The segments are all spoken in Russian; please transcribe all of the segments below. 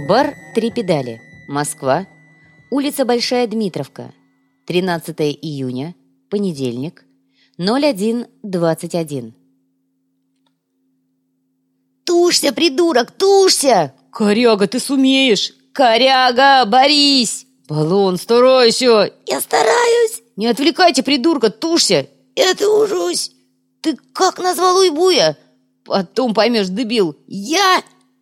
Бар «Три педали», Москва, улица Большая Дмитровка, 13 июня, понедельник, 01:21. «Тушься, придурок, тушься!» «Коряга, ты сумеешь!» «Коряга, борись!» «Баллон, старайся!» «Я стараюсь!» «Не отвлекайте, придурка, тушься!» «Я тружусь!» «Ты как назвал Уйбуя?» «Потом поймешь, дебил!» «Я...»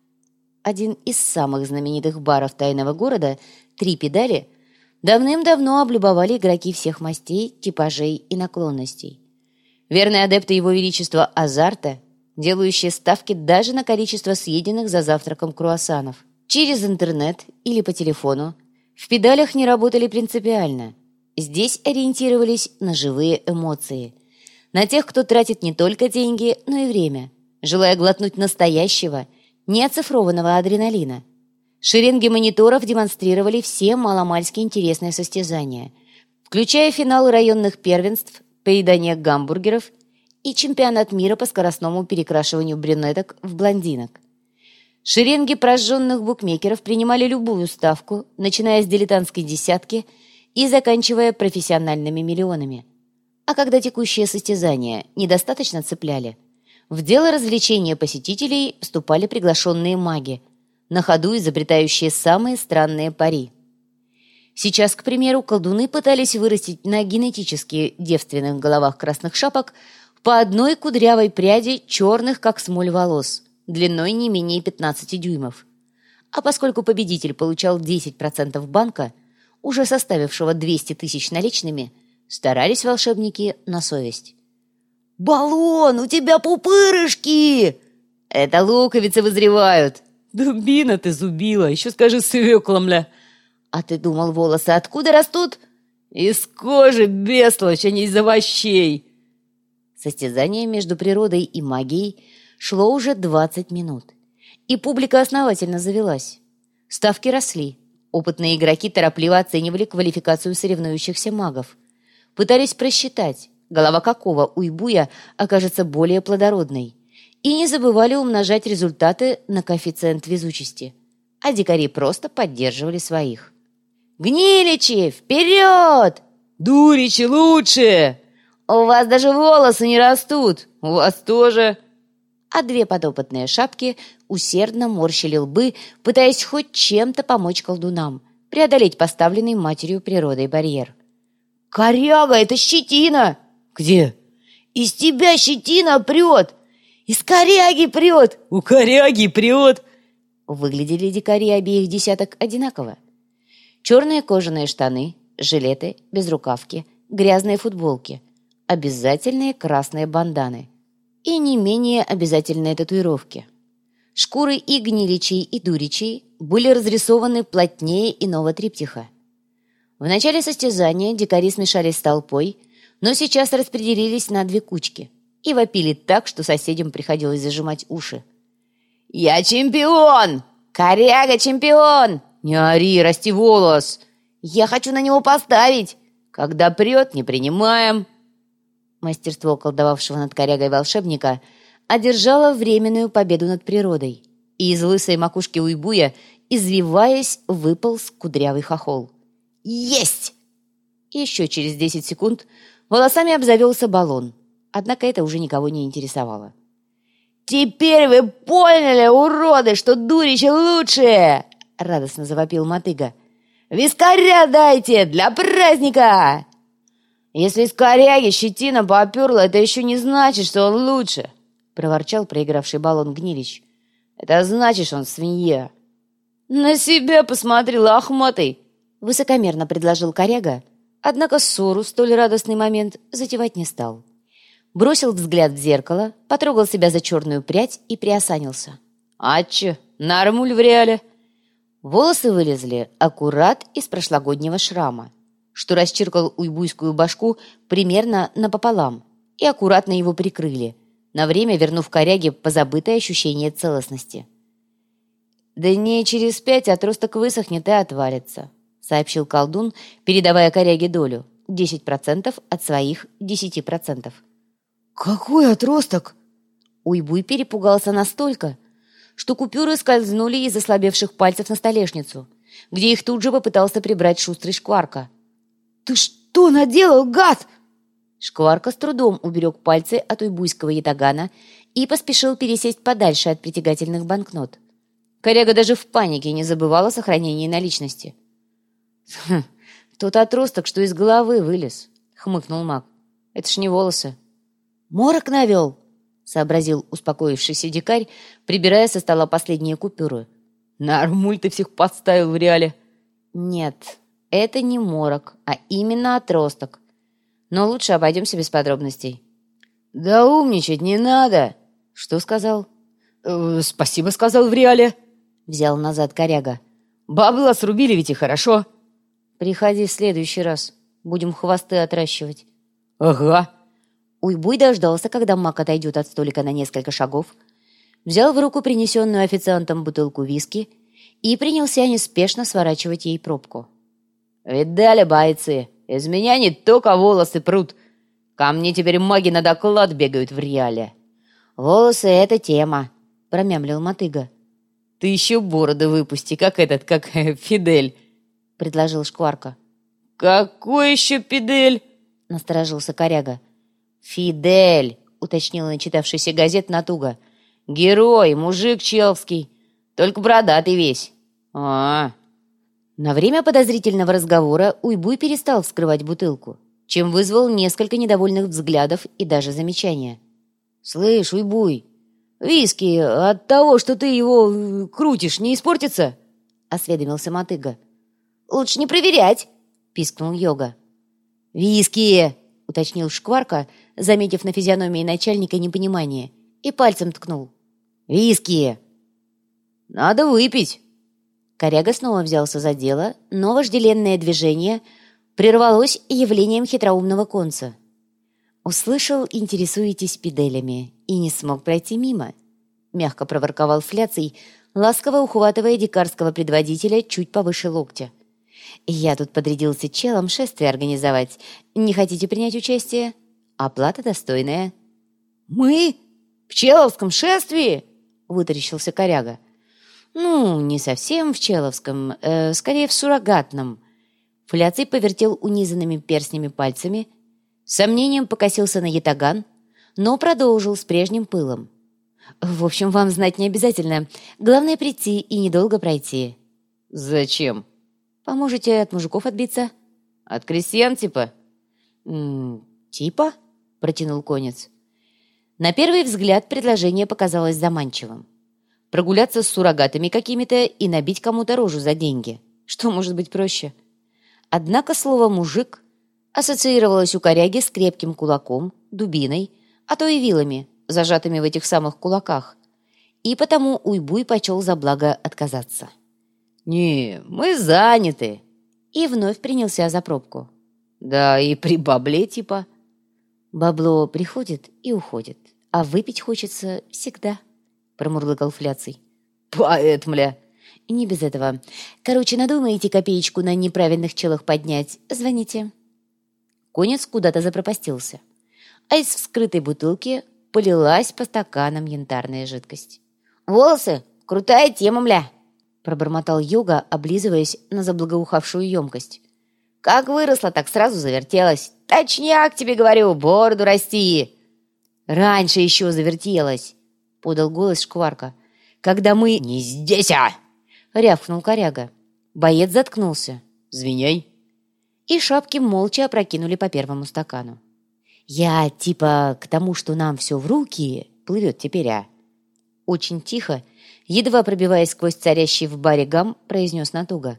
Один из самых знаменитых баров тайного города «Три педали» давным-давно облюбовали игроки всех мастей, типажей и наклонностей. Верные адепты Его Величества азарта, делающие ставки даже на количество съеденных за завтраком круассанов. Через интернет или по телефону в педалях не работали принципиально. Здесь ориентировались на живые эмоции, на тех, кто тратит не только деньги, но и время, желая глотнуть настоящего, неоцифрованного адреналина. Шеренги мониторов демонстрировали все маломальски интересные состязания, включая финалы районных первенств, поедание гамбургеров и чемпионат мира по скоростному перекрашиванию брюнеток в блондинок. Шеренги прожженных букмекеров принимали любую ставку, начиная с дилетантской десятки и заканчивая профессиональными миллионами. А когда текущие состязания недостаточно цепляли, в дело развлечения посетителей вступали приглашенные маги, на ходу изобретающие самые странные пари. Сейчас, к примеру, колдуны пытались вырастить на генетически девственных головах красных шапок по одной кудрявой пряди черных, как смоль, волос, длиной не менее 15 дюймов. А поскольку победитель получал 10% банка, уже составившего 200 тысяч наличными, старались волшебники на совесть. «Баллон, у тебя пупырышки!» «Это луковицы вызревают!» «Дубина ты зубила, еще скажи свекла, мля!» «А ты думал, волосы откуда растут?» «Из кожи, бестолочь, а не из овощей!» Состязание между природой и магией шло уже 20 минут, и публика основательно завелась. Ставки росли, опытные игроки торопливо оценивали квалификацию соревнующихся магов, пытались просчитать, голова какого уйбуя окажется более плодородной, и не забывали умножать результаты на коэффициент везучести, а дикари просто поддерживали своих. «Гниличи, вперед!» «Дуричи лучше!» «У вас даже волосы не растут!» «У вас тоже!» А две подопытные шапки усердно морщили лбы, пытаясь хоть чем-то помочь колдунам преодолеть поставленный матерью природой барьер. «Коряга, это щетина!» «Где?» «Из тебя щетина прет! Из коряги прет!» «У коряги прет!» Выглядели дикари обеих десяток одинаково. Черные кожаные штаны, жилеты, безрукавки, грязные футболки, обязательные красные банданы и не менее обязательные татуировки. Шкуры и гниличей, и дуричей были разрисованы плотнее иного триптиха. В начале состязания дикари смешались с толпой, но сейчас распределились на две кучки и вопили так, что соседям приходилось зажимать уши. «Я чемпион! Коряга чемпион! «Не ори, расти волос!» Я хочу на него поставить! «Когда прет, не принимаем!» Мастерство колдовавшего над корягой волшебника одержало временную победу над природой, и из лысой макушки уйбуя, извиваясь, выполз кудрявый хохол. «Есть!» Еще через 10 секунд волосами обзавелся баллон, однако это уже никого не интересовало. «Теперь вы поняли, уроды, что дуричи лучшие!» — радостно завопил мотыга. «Вискаря дайте для праздника!» «Если из коряги щетина поперла, это еще не значит, что он лучше!» — проворчал проигравший баллон Гнилич. «Это значит, что он свинья!» «На себя посмотри, лохматый!» — высокомерно предложил коряга, однако ссору в столь радостный момент затевать не стал. Бросил взгляд в зеркало, потрогал себя за черную прядь и приосанился. «А че, нормуль в реале?» Волосы вылезли аккурат из прошлогоднего шрама, что расчиркал уйбуйскую башку примерно напополам и аккуратно его прикрыли, на время вернув коряге позабытое ощущение целостности. «Дней через 5 отросток высохнет и отвалится», — сообщил колдун, передавая коряге долю, 10% от своих 10%. «Какой отросток?» Уйбуй перепугался настолько, что купюры скользнули из ослабевших пальцев на столешницу, где их тут же попытался прибрать шустрый Шкварка. «Ты что наделал, гад?» Шкварка с трудом уберег пальцы от уйбуйского ятагана и поспешил пересесть подальше от притягательных банкнот. Коряга даже в панике не забывал о сохранении наличности. «Тот отросток, что из головы вылез», — хмыкнул маг. «Это ж не волосы». «Морок навел», — сообразил успокоившийся дикарь, прибирая со стола последние купюры. «Нормуль ты всех подставил в реале». «Нет, это не морок, а именно отросток. Но лучше обойдемся без подробностей». «Да умничать не надо!» «Что сказал?» «Спасибо, сказал в реале», — взял назад коряга. «Бабла срубили ведь и хорошо». «Приходи в следующий раз. Будем хвосты отращивать». «Ага». Уйбуй дождался, когда маг отойдет от столика на несколько шагов, взял в руку принесенную официантом бутылку виски и принялся неспешно сворачивать ей пробку. «Видали, бойцы, из меня не только волосы прут. Ко мне теперь маги на доклад бегают в реале». «Волосы — это тема», — промямлил мотыга. «Ты еще бороды выпусти, как Фидель», — предложил Шкварка. «Какой еще Фидель?» — насторожился коряга. «Фидель», — уточнил начитавшийся газет Натуга. «Герой, мужик челский, только бородатый весь». «А-а-а». На время подозрительного разговора Уйбуй перестал вскрывать бутылку, чем вызвал несколько недовольных взглядов и даже замечания. «Слышь, Уйбуй, виски от того, что ты его крутишь, не испортится?» — осведомился мотыга. «Лучше не проверять», — пискнул Йога. «Виски!» — уточнил Шкварка, заметив на физиономии начальника непонимание, и пальцем ткнул. «Виски! Надо выпить!» Коряга снова взялся за дело, но вожделенное движение прервалось явлением хитроумного конца. «Услышал, интересуетесь пиделями, и не смог пройти мимо», — мягко проворковал Фляций, ласково ухватывая дикарского предводителя чуть повыше локтя. «Я тут подрядился челом шествие организовать. Не хотите принять участие? Оплата достойная». «Мы? В человском шествии?» — вытаращился коряга. «Ну, не совсем в человском, скорее в суррогатном». Фляций повертел унизанными перстнями пальцами, с сомнением покосился на ятаган, но продолжил с прежним пылом. «В общем, вам знать не обязательно. Главное прийти и недолго пройти». «Зачем?» «Поможете от мужиков отбиться?» «От крестьян типа?» «Типа?» — протянул конец. На первый взгляд предложение показалось заманчивым. Прогуляться с суррогатами какими-то и набить кому-то рожу за деньги. Что может быть проще? Однако слово «мужик» ассоциировалось у коряги с крепким кулаком, дубиной, а то и вилами, зажатыми в этих самых кулаках. И потому Уйбуй почел за благо отказаться. «Не, мы заняты». И вновь принялся за пробку. «Да и при бабле типа». «Бабло приходит и уходит, а выпить хочется всегда», — промурлыкал Фляций. «Поэт, мля». «И не без этого. Короче, надумаете копеечку на неправильных челах поднять, звоните». Конец куда-то запропастился, а из вскрытой бутылки полилась по стаканам янтарная жидкость. «Волосы? Крутая тема, мля!» — пробормотал Йога, облизываясь на заблагоухавшую емкость. «Как выросла, так сразу завертелась. Точняк тебе говорю, бороду расти!» «Раньше еще завертелась!» — подал голос Шкварка. «Когда мы...» «Не здесь, а!» — рявкнул коряга. Боец заткнулся. «Звиняй!» И шапки молча опрокинули по первому стакану. «Я типа к тому, что нам все в руки плывет теперь, а?» Очень тихо, едва пробиваясь сквозь царящий в баре гам, произнес Натуга.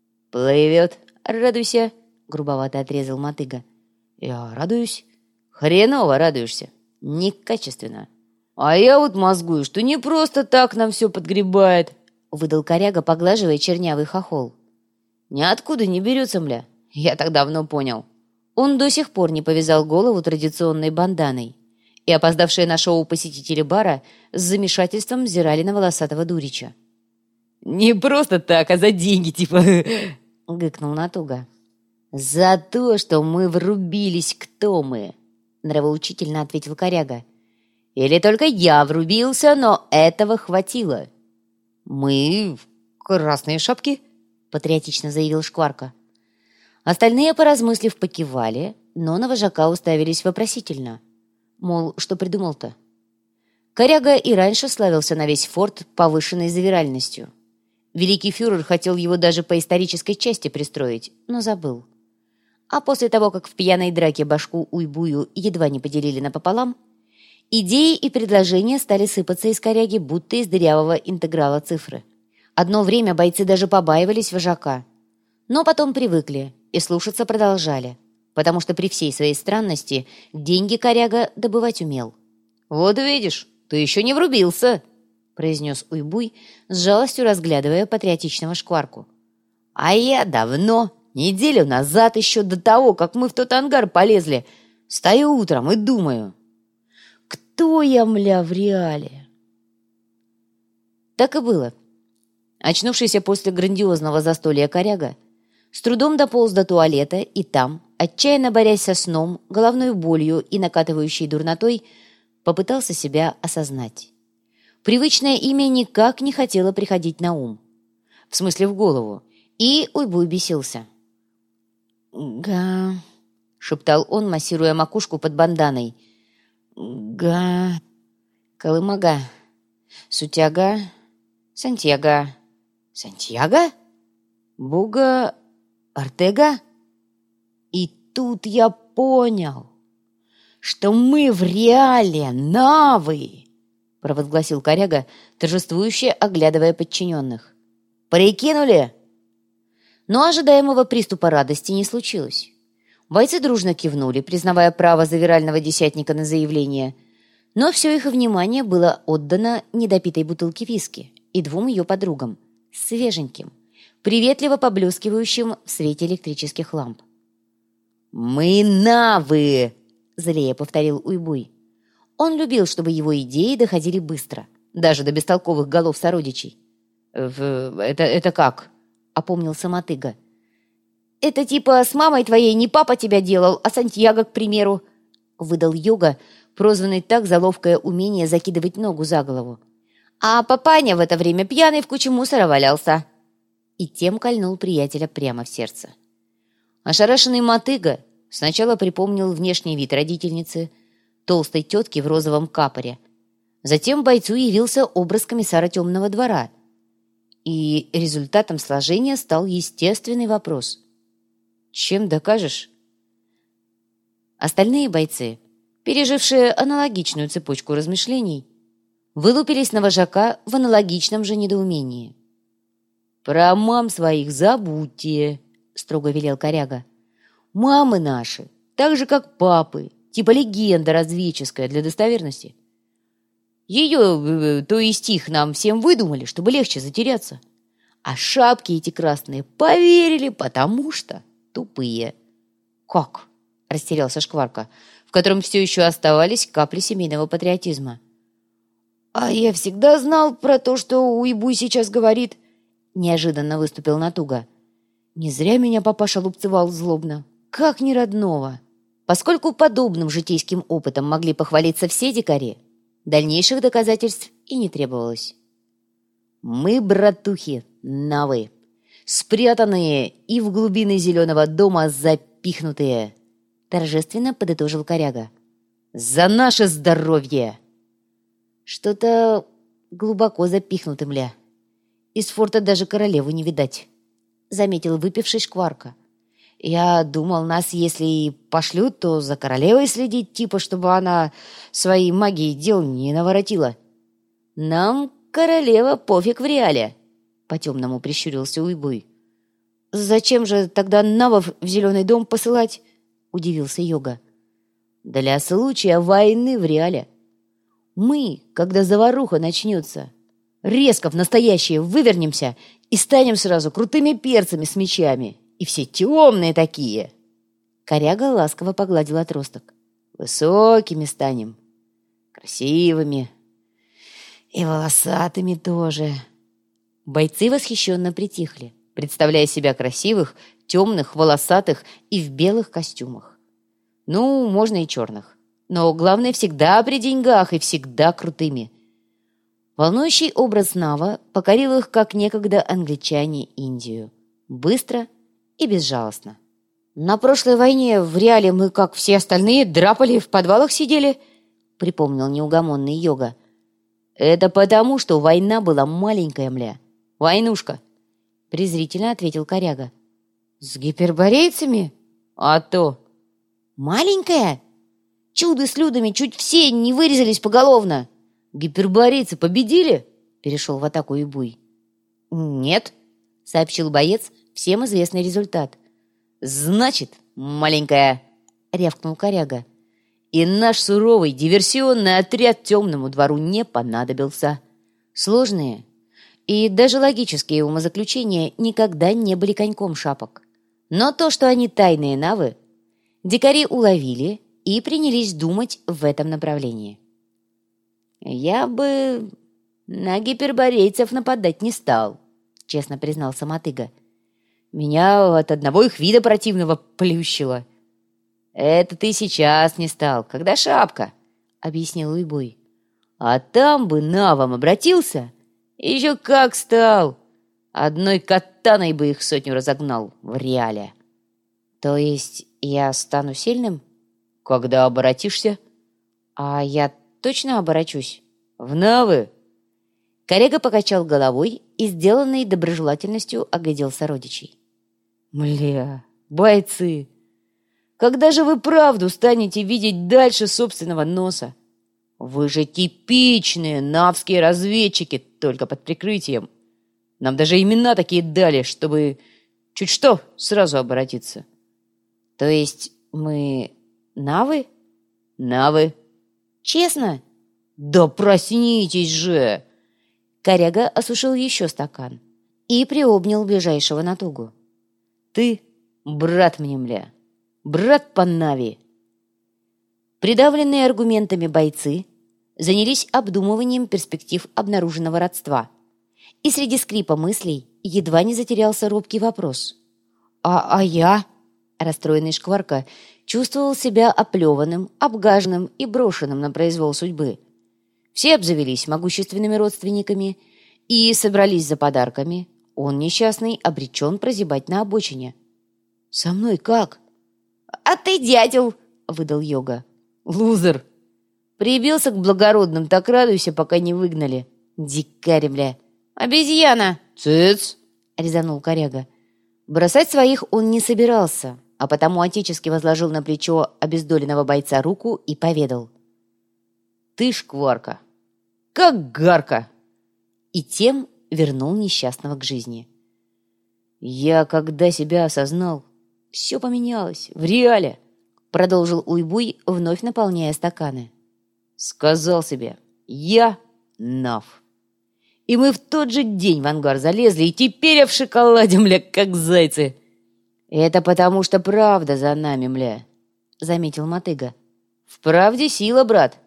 «Плывет, радуйся!» — грубовато отрезал мотыга. «Я радуюсь». «Хреново радуешься. Некачественно. А я вот мозгую, что не просто так нам все подгребает», — выдал коряга, поглаживая чернявый хохол. «Ниоткуда не берется, мля. Я так давно понял». Он до сих пор не повязал голову традиционной банданой, и опоздавшие на шоу посетители бара с замешательством взирали на волосатого дурича. «Не просто так, а за деньги, типа...» — гыкнул Натуга. «За то, что мы врубились, кто мы», — нравоучительно ответил коряга. «Или только я врубился, но этого хватило. «Мы красные шапки», — патриотично заявил Шкварка. Остальные, поразмыслив, покивали, но на вожака уставились вопросительно. Мол, что придумал-то? Коряга и раньше славился на весь форт повышенной завиральностью. Великий фюрер хотел его даже по исторической части пристроить, но забыл. А после того, как в пьяной драке башку Уйбую едва не поделили напополам, идеи и предложения стали сыпаться из коряги, будто из дырявого интеграла цифры. Одно время бойцы даже побаивались вожака, но потом привыкли и слушаться продолжали, потому что при всей своей странности деньги коряга добывать умел. «Вот видишь, ты еще не врубился», — произнес Уйбуй, с жалостью разглядывая патриотичного Шкварку. «А я давно, неделю назад еще до того, как мы в тот ангар полезли, стою утром и думаю, кто я, мля, в реале?» Так и было. Очнувшийся после грандиозного застолья коряга с трудом дополз до туалета и там, отчаянно борясь со сном, головной болью и накатывающей дурнотой, попытался себя осознать. Привычное имя никак не хотело приходить на ум. В смысле, в голову. И Уйбуй бесился. «Га...» — шептал он, массируя макушку под банданой. «Га...» «Колымага. Сутяга. Сантьяго. «Сантьяго? Буга. Ортега?» И тут я понял, что мы в реале навы!» — провозгласил коряга, торжествующе оглядывая подчиненных. «Прикинули?» Но ожидаемого приступа радости не случилось. Бойцы дружно кивнули, признавая право завирального десятника на заявление, но все их внимание было отдано недопитой бутылке виски и двум ее подругам, свеженьким, приветливо поблескивающим в свете электрических ламп. «Мы навы!» — злее повторил Уйбуй. Он любил, чтобы его идеи доходили быстро, даже до бестолковых голов сородичей. «Это как?» — опомнился Мотыга. «Это типа с мамой твоей не папа тебя делал, а Сантьяго, к примеру», — выдал Йога, прозванный так за ловкое умение закидывать ногу за голову. «А папаня в это время пьяный в куче мусора валялся». И тем кольнул приятеля прямо в сердце. Ошарашенный Мотыга сначала припомнил внешний вид родительницы, толстой тетки в розовом капоре. Затем бойцу явился образ комиссара темного двора. И результатом сложения стал естественный вопрос. «Чем докажешь?» Остальные бойцы, пережившие аналогичную цепочку размышлений, вылупились на вожака в аналогичном же недоумении. «Про мам своих забудьте», — строго велел коряга. «Мамы наши, так же, как папы, типа легенда разведческая для достоверности. Ее, то есть их, нам всем выдумали, чтобы легче затеряться. А шапки эти красные поверили, потому что тупые». «Как?» — растерялся Шкварка, в котором все еще оставались капли семейного патриотизма. «А я всегда знал про то, что Уйбуй сейчас говорит», — неожиданно выступил Натуга. «Не зря меня папаша лупцевал злобно. Как не родного». Поскольку подобным житейским опытом могли похвалиться все дикари, дальнейших доказательств и не требовалось. «Мы, братухи, навы, спрятанные и в глубины зеленого дома запихнутые», — торжественно подытожил коряга. «За наше здоровье!» «Что-то глубоко запихнуты, мля. Из форта даже королеву не видать», — заметил выпивший Шкварка. «Я думал, нас, если и пошлют, то за королевой следить, типа, чтобы она своей магией дел не наворотила». «Нам королева пофиг в реале», — по-темному прищурился Уйбуй. «Зачем же тогда навов в зеленый дом посылать?» — удивился Йога. «Для случая войны в реале. Мы, когда заваруха начнется, резко в настоящее вывернемся и станем сразу крутыми перцами с мечами. И все темные такие». Коряга ласково погладил отросток. «Высокими станем, красивыми и волосатыми тоже». Бойцы восхищенно притихли, представляя себя красивых, темных, волосатых и в белых костюмах. Ну, можно и черных. Но главное, всегда при деньгах и всегда крутыми. Волнующий образ Нава покорил их, как некогда англичане Индию. Быстро и безжалостно. «На прошлой войне в Реале мы, как все остальные, драпали, в подвалах сидели», — припомнил неугомонный Йога. «Это потому, что война была маленькая, мля. Войнушка», — презрительно ответил коряга. «С гиперборейцами? А то». «Маленькая? Чудо с людами чуть все не вырезались поголовно». «Гиперборейцы победили?» — перешел в атаку Ибуй. «Нет», — сообщил боец всем известный результат. «Значит, маленькая», — рявкнул коряга. «И наш суровый диверсионный отряд темному двору не понадобился». Сложные и даже логические умозаключения никогда не были коньком шапок. Но то, что они тайные навы, дикари уловили и принялись думать в этом направлении. «Я бы на гиперборейцев нападать не стал», — честно признался Мотыга. «Меня от одного их вида противного плющило». «Это ты сейчас не стал, когда шапка», — объяснил Уйбуй. «А там бы навам обратился, еще как стал. Одной катаной бы их сотню разогнал в Реале». «То есть я стану сильным?» «Когда обратишься?» «А я точно оборачусь?» «В навы!» Коряга покачал головой и, сделанный доброжелательностью, оглядел сородичей. «Мля, бойцы! Когда же вы правду станете видеть дальше собственного носа? Вы же типичные навские разведчики, только под прикрытием. Нам даже имена такие дали, чтобы чуть что сразу обратиться». «То есть мы навы?» «Навы». «Честно?» «Да проснитесь же!» Коряга осушил еще стакан и приобнял ближайшего Натугу. «Ты, брат мне, мля, брат по Нави». Придавленные аргументами бойцы занялись обдумыванием перспектив обнаруженного родства. И среди скрипа мыслей едва не затерялся робкий вопрос. «А я?» Расстроенный Шкварка чувствовал себя оплеванным, обгаженным и брошенным на произвол судьбы. Все обзавелись могущественными родственниками и собрались за подарками. Он, несчастный, обречен прозябать на обочине. «Со мной как?» «А ты дятел!» — выдал Йога. «Лузер! Прибился к благородным, так радуйся, пока не выгнали. Дикарь, бля! Обезьяна!» «Цыц!» — резанул коряга. Бросать своих он не собирался, а потому отечески возложил на плечо обездоленного бойца руку и поведал. «Ты, Шкварка, как гарка!» И тем вернул несчастного к жизни. «Я, когда себя осознал, все поменялось, в Реале», — продолжил Уйбуй, вновь наполняя стаканы. «Сказал себе, я Нав. И мы в тот же день в ангар залезли, и теперь я в шоколаде, мля, как зайцы». «Это потому, что правда за нами, мля», — заметил Мотыга. «В правде сила, брат».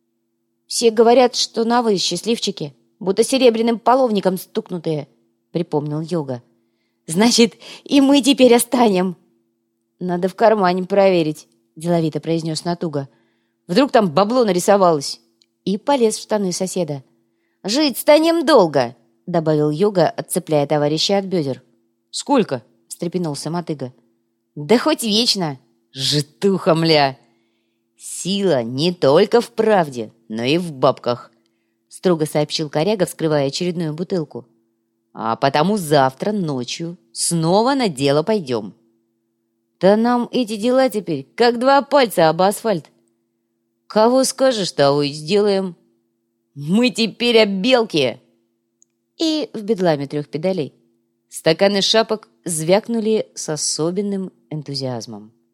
«Все говорят, что навы счастливчики, будто серебряным половником стукнутые», — припомнил Йога. «Значит, и мы теперь останем». «Надо в кармане проверить», — деловито произнес Натуга. «Вдруг там бабло нарисовалось». И полез в штаны соседа. «Жить станем долго», — добавил Йога, отцепляя товарища от бедер. «Сколько?» — встрепенулся Мотыга. «Да хоть вечно». «Житуха, мля!» «Сила не только в правде, но и в бабках», — строго сообщил коряга, вскрывая очередную бутылку. «А потому завтра ночью снова на дело пойдем». «Да нам эти дела теперь как два пальца об асфальт». «Кого скажешь, того и сделаем». «Мы теперь обелки!» И в бедламе 3 педалей стаканы шапок звякнули с особенным энтузиазмом.